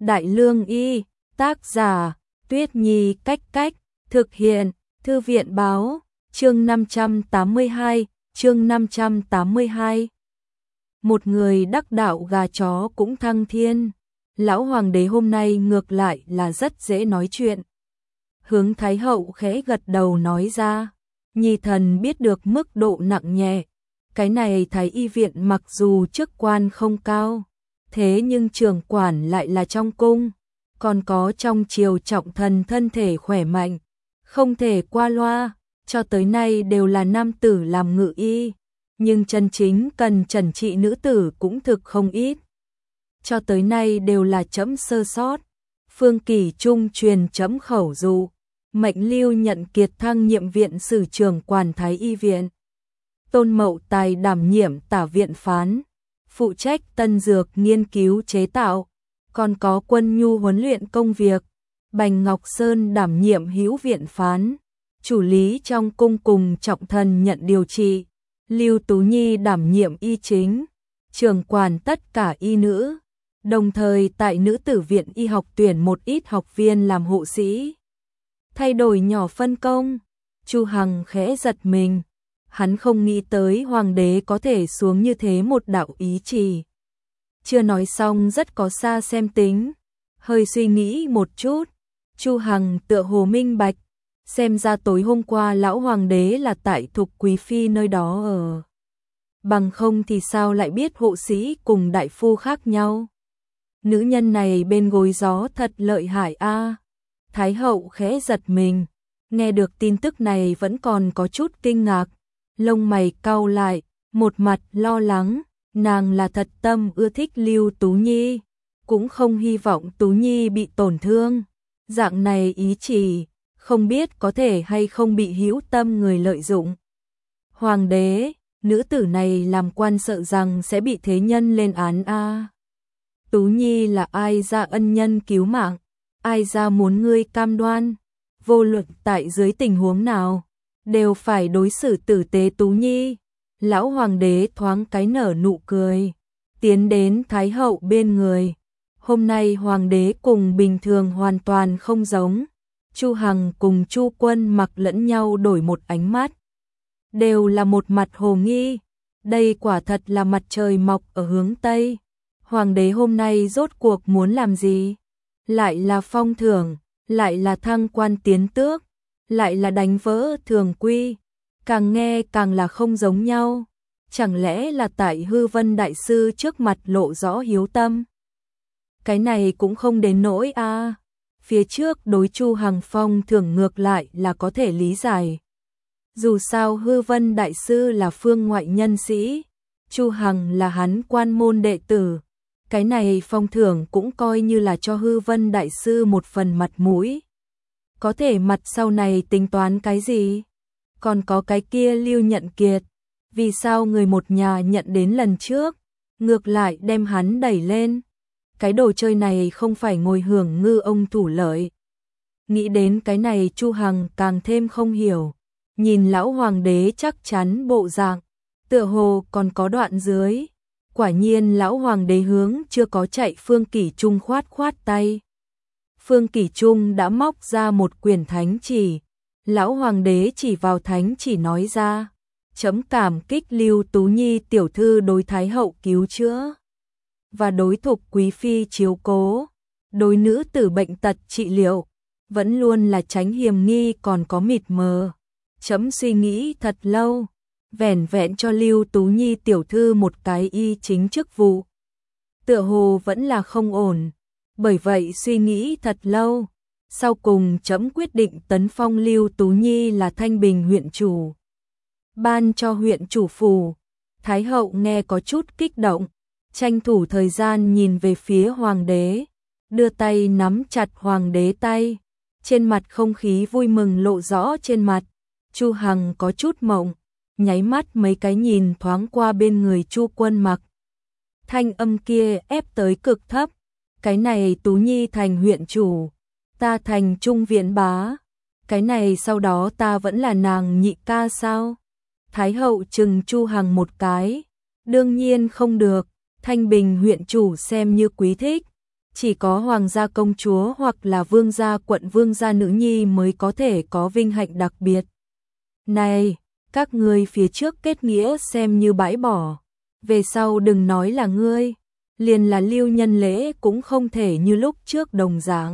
Đại Lương Y, tác giả, Tuyết Nhi Cách Cách, thực hiện, Thư viện Báo, chương 582, chương 582. Một người đắc đạo gà chó cũng thăng thiên, lão hoàng đế hôm nay ngược lại là rất dễ nói chuyện. Hướng Thái hậu khẽ gật đầu nói ra, nhi thần biết được mức độ nặng nhẹ, cái này Thái y viện mặc dù chức quan không cao, thế nhưng trưởng quản lại là trong cung, còn có trong triều trọng thần thân thể khỏe mạnh, không thể qua loa, cho tới nay đều là nam tử làm ngự y, nhưng chân chính cần trần trị nữ tử cũng thực không ít. Cho tới nay đều là trẫm sơ sót, Phương Kỳ Trung truyền trẫm khẩu dụ, mệnh Lưu Nhận Kiệt thăng nhiệm viện sử trưởng quản Thái y viện. Tôn Mậu Tài đảm nhiệm tả viện phán, phụ trách tân dược nghiên cứu chế tạo, còn có Quân Nhu huấn luyện công việc. Bành Ngọc Sơn đảm nhiệm hữu viện phán, chủ lý trong cung cùng trọng thần nhận điều trị. Lưu Tú Nhi đảm nhiệm y chính, trưởng quản tất cả y nữ, đồng thời tại nữ tử viện y học tuyển một ít học viên làm hộ sĩ. Thay đổi nhỏ phân công, Chu Hằng khẽ giật mình, hắn không nghĩ tới hoàng đế có thể xuống như thế một đạo ý chỉ. Chưa nói xong rất có xa xem tính, hơi suy nghĩ một chút, Chu Hằng tựa hồ minh bạch, xem ra tối hôm qua lão hoàng đế là tại Thục Quý phi nơi đó ở. Bằng không thì sao lại biết hộ sĩ cùng đại phu khác nhau. Nữ nhân này bên gối gió thật lợi hại a. Thái hậu khẽ giật mình, nghe được tin tức này vẫn còn có chút kinh ngạc, lông mày cau lại, một mặt lo lắng, nàng là thật tâm ưa thích Lưu Tú Nhi, cũng không hy vọng Tú Nhi bị tổn thương. Dạng này ý chỉ, không biết có thể hay không bị hữu tâm người lợi dụng. Hoàng đế, nữ tử này làm quan sợ rằng sẽ bị thế nhân lên án a. Tú Nhi là ai ra ân nhân cứu mạng, ai ra muốn ngươi cam đoan, vô luận tại dưới tình huống nào, đều phải đối xử tử tế Tú Nhi. Lão hoàng đế thoáng cái nở nụ cười, tiến đến Thái hậu bên người. Hôm nay hoàng đế cùng bình thường hoàn toàn không giống. Chu Hằng cùng Chu Quân mặc lẫn nhau đổi một ánh mắt, đều là một mặt hồ nghi. Đây quả thật là mặt trời mọc ở hướng Tây. Hoàng đế hôm nay rốt cuộc muốn làm gì? Lại là phong thưởng, lại là thăng quan tiến tước, lại là đánh vỡ thường quy. Càng nghe càng là không giống nhau. Chẳng lẽ là tại Hư Vân đại sư trước mặt lộ rõ hiếu tâm? Cái này cũng không đến nỗi a. Phía trước đối Chu Hằng phong thưởng ngược lại là có thể lý giải. Dù sao Hư Vân đại sư là phương ngoại nhân sĩ, Chu Hằng là hắn quan môn đệ tử, cái này phong thưởng cũng coi như là cho Hư Vân đại sư một phần mặt mũi. Có thể mặt sau này tính toán cái gì? Còn có cái kia Lưu Nhận Kiệt, vì sao người một nhà nhận đến lần trước, ngược lại đem hắn đẩy lên? Cái đồ chơi này không phải ngồi hưởng ngư ông thủ lợi. Nghĩ đến cái này Chu Hằng càng thêm không hiểu, nhìn lão hoàng đế chắc chắn bộ dạng, tựa hồ còn có đoạn dưới. Quả nhiên lão hoàng đế hướng chưa có chạy Phương Kỷ Trung khoát khoát tay. Phương Kỷ Trung đã móc ra một quyển thánh chỉ, lão hoàng đế chỉ vào thánh chỉ nói ra, chấm cảm kích Lưu Tú Nhi tiểu thư đối Thái hậu cứu chữa và đối Thục Quý phi chiếu cố, đối nữ tử bệnh tật trị liệu, vẫn luôn là tránh hiểm nghi còn có mịt mờ. Chấm suy nghĩ thật lâu, vẻn vẹn cho Lưu Tú Nhi tiểu thư một cái y chính chức vụ, tựa hồ vẫn là không ổn. Bởi vậy suy nghĩ thật lâu, sau cùng chấm quyết định tấn phong Lưu Tú Nhi là Thanh Bình huyện chủ, ban cho huyện chủ phủ. Thái hậu nghe có chút kích động, tranh thủ thời gian nhìn về phía hoàng đế, đưa tay nắm chặt hoàng đế tay, trên mặt không khí vui mừng lộ rõ trên mặt. Chu Hằng có chút mộng, nháy mắt mấy cái nhìn thoáng qua bên người Chu Quân mặc. Thanh âm kia ép tới cực thấp, cái này Tú Nhi thành huyện chủ, ta thành trung viện bá, cái này sau đó ta vẫn là nàng nhị ca sao? Thái hậu chừng Chu Hằng một cái, đương nhiên không được, Thanh Bình huyện chủ xem như quý thích, chỉ có hoàng gia công chúa hoặc là vương gia quận vương gia nữ nhi mới có thể có vinh hạnh đặc biệt. Này, các ngươi phía trước kết nghĩa xem như bãi bỏ, về sau đừng nói là ngươi, liền là Lưu Nhân Lễ cũng không thể như lúc trước đồng dạng.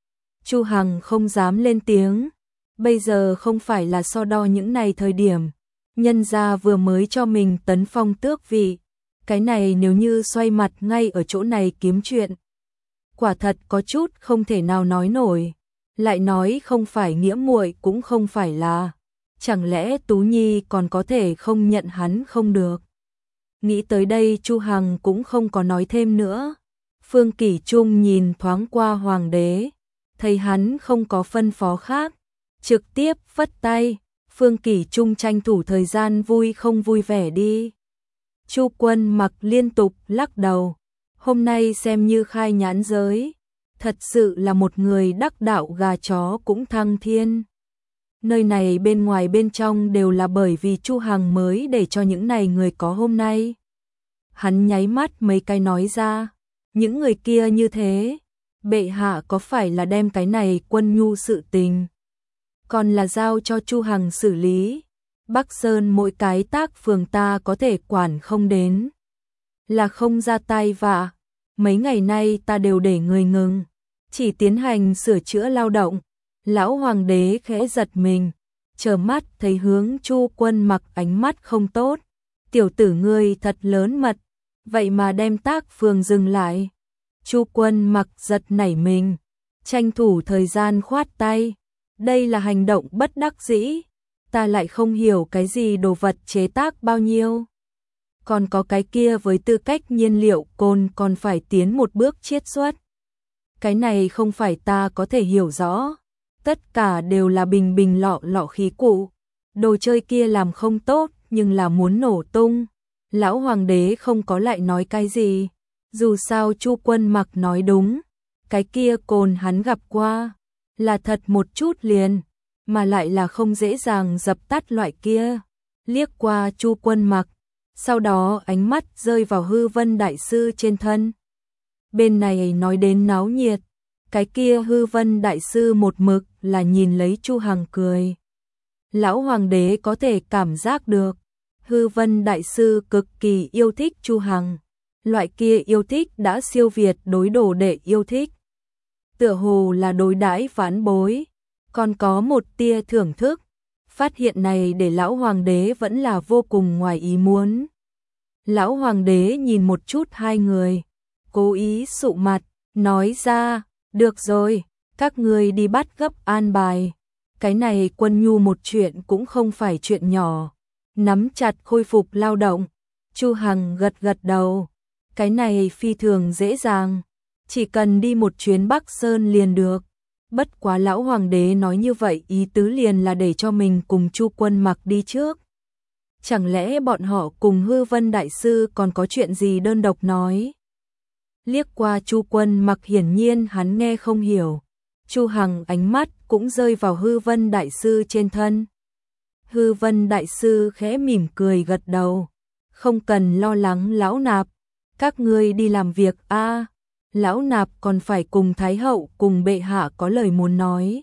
Chu Hằng không dám lên tiếng, bây giờ không phải là so đo những này thời điểm, nhân gia vừa mới cho mình tấn phong tước vị, cái này nếu như xoay mặt ngay ở chỗ này kiếm chuyện, quả thật có chút không thể nào nói nổi, lại nói không phải nghĩa muội cũng không phải là, chẳng lẽ Tú Nhi còn có thể không nhận hắn không được. Nghĩ tới đây Chu Hằng cũng không có nói thêm nữa. Phương Kỷ Trung nhìn thoáng qua hoàng đế, thấy hắn không có phân phó khác, trực tiếp phất tay, Phương Kỷ Trung tranh thủ thời gian vui không vui vẻ đi. Chu Quân Mặc liên tục lắc đầu, hôm nay xem như khai nhãn giới, thật sự là một người đắc đạo gà chó cũng thăng thiên. Nơi này bên ngoài bên trong đều là bởi vì Chu Hằng mới để cho những này người có hôm nay. Hắn nháy mắt mấy cái nói ra, những người kia như thế, bệ hạ có phải là đem cái này quân nhu sự tình, còn là giao cho Chu Hằng xử lý, Bắc Sơn mỗi cái tác phường ta có thể quản không đến, là không ra tay vạ, mấy ngày nay ta đều để người ngừng, chỉ tiến hành sửa chữa lao động. Lão hoàng đế khẽ giật mình, trợn mắt thấy hướng Chu Quân Mặc ánh mắt không tốt, tiểu tử ngươi thật lớn mật, vậy mà đem tác phường dừng lại. Chu Quân Mặc giật nảy mình, tranh thủ thời gian khoát tay, đây là hành động bất đắc dĩ, ta lại không hiểu cái gì đồ vật chế tác bao nhiêu. Còn có cái kia với tư cách nhiên liệu cồn còn phải tiến một bước chiết xuất. Cái này không phải ta có thể hiểu rõ. Tất cả đều là bình bình lọ lọ khí cụ, đồ chơi kia làm không tốt nhưng là muốn nổ tung. Lão hoàng đế không có lại nói cái gì, dù sao Chu Quân Mặc nói đúng, cái kia cồn hắn gặp qua, là thật một chút liền, mà lại là không dễ dàng dập tắt loại kia. Liếc qua Chu Quân Mặc, sau đó ánh mắt rơi vào Hư Vân đại sư trên thân. Bên này nói đến náo nhiệt, cái kia Hư Vân đại sư một mực là nhìn lấy Chu Hằng cười. Lão hoàng đế có thể cảm giác được, Hư Vân đại sư cực kỳ yêu thích Chu Hằng, loại kia yêu thích đã siêu việt đối đồ đệ yêu thích. Tựa hồ là đối đãi vãn bối, còn có một tia thưởng thức. Phát hiện này để lão hoàng đế vẫn là vô cùng ngoài ý muốn. Lão hoàng đế nhìn một chút hai người, cố ý sụ mặt, nói ra, được rồi, các ngươi đi bắt gấp an bài. Cái này quân nhu một chuyện cũng không phải chuyện nhỏ. Nắm chặt khôi phục lao động. Chu Hằng gật gật đầu. Cái này phi thường dễ dàng. Chỉ cần đi một chuyến Bắc Sơn liền được. Bất quá lão hoàng đế nói như vậy ý tứ liền là để cho mình cùng Chu Quân Mặc đi trước. Chẳng lẽ bọn họ cùng Hư Vân đại sư còn có chuyện gì đơn độc nói? Liếc qua Chu Quân Mặc hiển nhiên hắn nghe không hiểu. Chu Hằng ánh mắt cũng rơi vào Hư Vân đại sư trên thân. Hư Vân đại sư khẽ mỉm cười gật đầu. Không cần lo lắng lão nạp, các ngươi đi làm việc a. Lão nạp còn phải cùng Thái hậu cùng bệ hạ có lời muốn nói.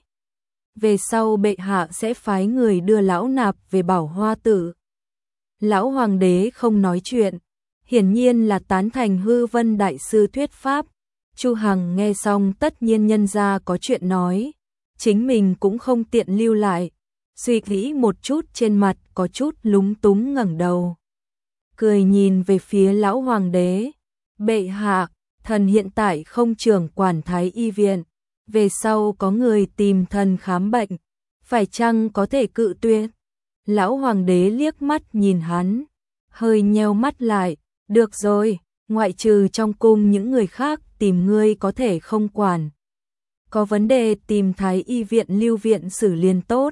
Về sau bệ hạ sẽ phái người đưa lão nạp về Bảo Hoa Tử. Lão hoàng đế không nói chuyện, hiển nhiên là tán thành Hư Vân đại sư thuyết pháp. Chu Hằng nghe xong tất nhiên nhân ra có chuyện nói, chính mình cũng không tiện lưu lại, suy nghĩ một chút trên mặt có chút lúng túng ngẩng đầu. Cười nhìn về phía lão hoàng đế, bệ hạ, thần hiện tại không trưởng quản Thái y viện, về sau có người tìm thần khám bệnh, phải chăng có thể cự tuyệt? Lão hoàng đế liếc mắt nhìn hắn, hơi nheo mắt lại, được rồi, ngoại trừ trong cung những người khác tìm ngươi có thể không quản. Có vấn đề tìm Thái y viện Lưu viện xử liền tốt.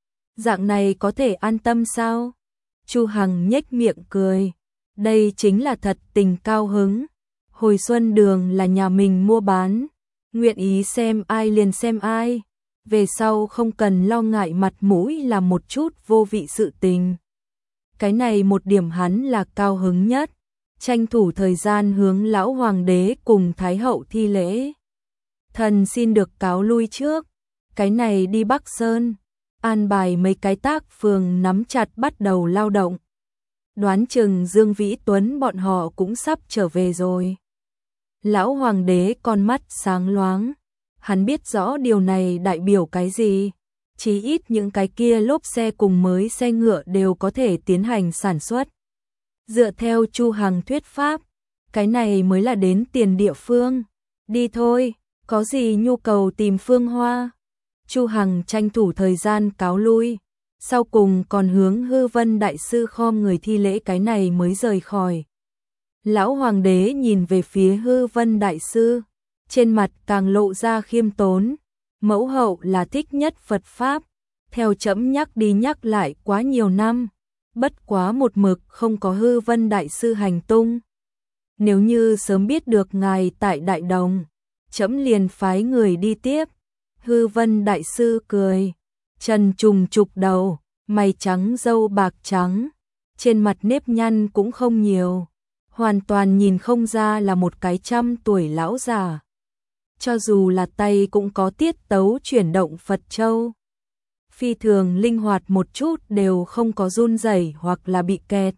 Dạng này có thể an tâm sao? Chu Hằng nhếch miệng cười, đây chính là thật tình cao hứng. Hồi xuân đường là nhà mình mua bán, nguyện ý xem ai liền xem ai, về sau không cần lo ngại mặt mũi là một chút vô vị sự tình. Cái này một điểm hắn là cao hứng nhất, tranh thủ thời gian hướng lão hoàng đế cùng thái hậu thi lễ. Thần xin được cáo lui trước, cái này đi Bắc Sơn, an bài mấy cái tác phường nắm chặt bắt đầu lao động. Đoán chừng Dương Vĩ Tuấn bọn họ cũng sắp trở về rồi. Lão hoàng đế con mắt sáng loáng, hắn biết rõ điều này đại biểu cái gì. Chí ít những cái kia lốp xe cùng mới xe ngựa đều có thể tiến hành sản xuất. Dựa theo Chu Hằng thuyết pháp, cái này mới là đến tiền địa phương. Đi thôi, có gì nhu cầu tìm Phương Hoa. Chu Hằng tranh thủ thời gian cáo lui, sau cùng còn hướng Hư Vân đại sư khom người thi lễ cái này mới rời khỏi. Lão hoàng đế nhìn về phía Hư Vân đại sư, trên mặt càng lộ ra khiêm tốn. Mẫu hậu là thích nhất Phật Pháp, theo trẫm nhắc đi nhắc lại quá nhiều năm, bất quá một mực không có Hư Vân đại sư hành tung. Nếu như sớm biết được ngài tại Đại Đồng, trẫm liền phái người đi tiếp. Hư Vân đại sư cười, trần trùng trục đầu, mày trắng râu bạc trắng, trên mặt nếp nhăn cũng không nhiều, hoàn toàn nhìn không ra là một cái 100 tuổi lão già. Cho dù là tay cũng có tiết tấu chuyển động Phật châu. Phi thường linh hoạt một chút đều không có run rẩy hoặc là bị kẹt.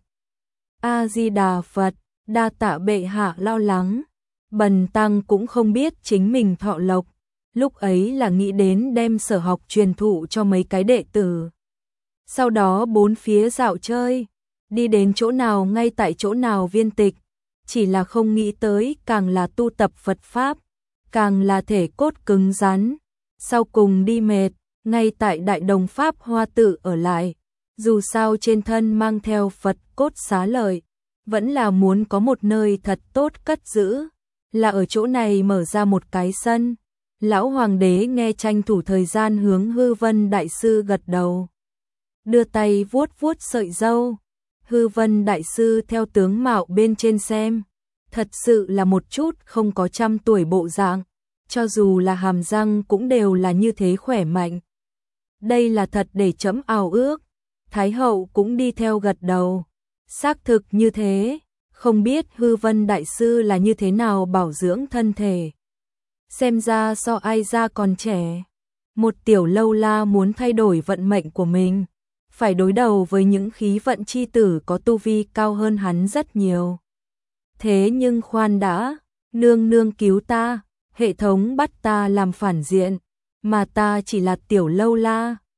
A-di-đà Phật, đa tạ bệ hạ lo lắng. Bần tăng cũng không biết chính mình thọ lộc. Lúc ấy là nghĩ đến đem sở học truyền thụ cho mấy cái đệ tử. Sau đó bốn phía dạo chơi, đi đến chỗ nào ngay tại chỗ nào viên tịch. Chỉ là không nghĩ tới càng là tu tập Phật Pháp, càng là thể cốt cứng rắn. Sau cùng đi mệt, ngay tại Đại Đồng Pháp Hoa tự ở lại. Dù sao trên thân mang theo Phật cốt xá lợi, vẫn là muốn có một nơi thật tốt cất giữ. Là ở chỗ này mở ra một cái sân. Lão hoàng đế nghe tranh thủ thời gian hướng Hư Vân đại sư gật đầu. Đưa tay vuốt vuốt sợi râu. Hư Vân đại sư theo tướng mạo bên trên xem, thật sự là một chút không có 100 tuổi bộ dạng, cho dù là hàm răng cũng đều là như thế khỏe mạnh. Đây là thật để trẫm ao ước. Thái hậu cũng đi theo gật đầu. Xác thực như thế, không biết Hư Vân đại sư là như thế nào bảo dưỡng thân thể. Xem ra so ai ra còn trẻ. Một tiểu lâu la muốn thay đổi vận mệnh của mình, phải đối đầu với những khí vận chi tử có tu vi cao hơn hắn rất nhiều. Thế nhưng khoan đã, nương nương cứu ta, hệ thống bắt ta làm phản diện, mà ta chỉ là tiểu lâu la,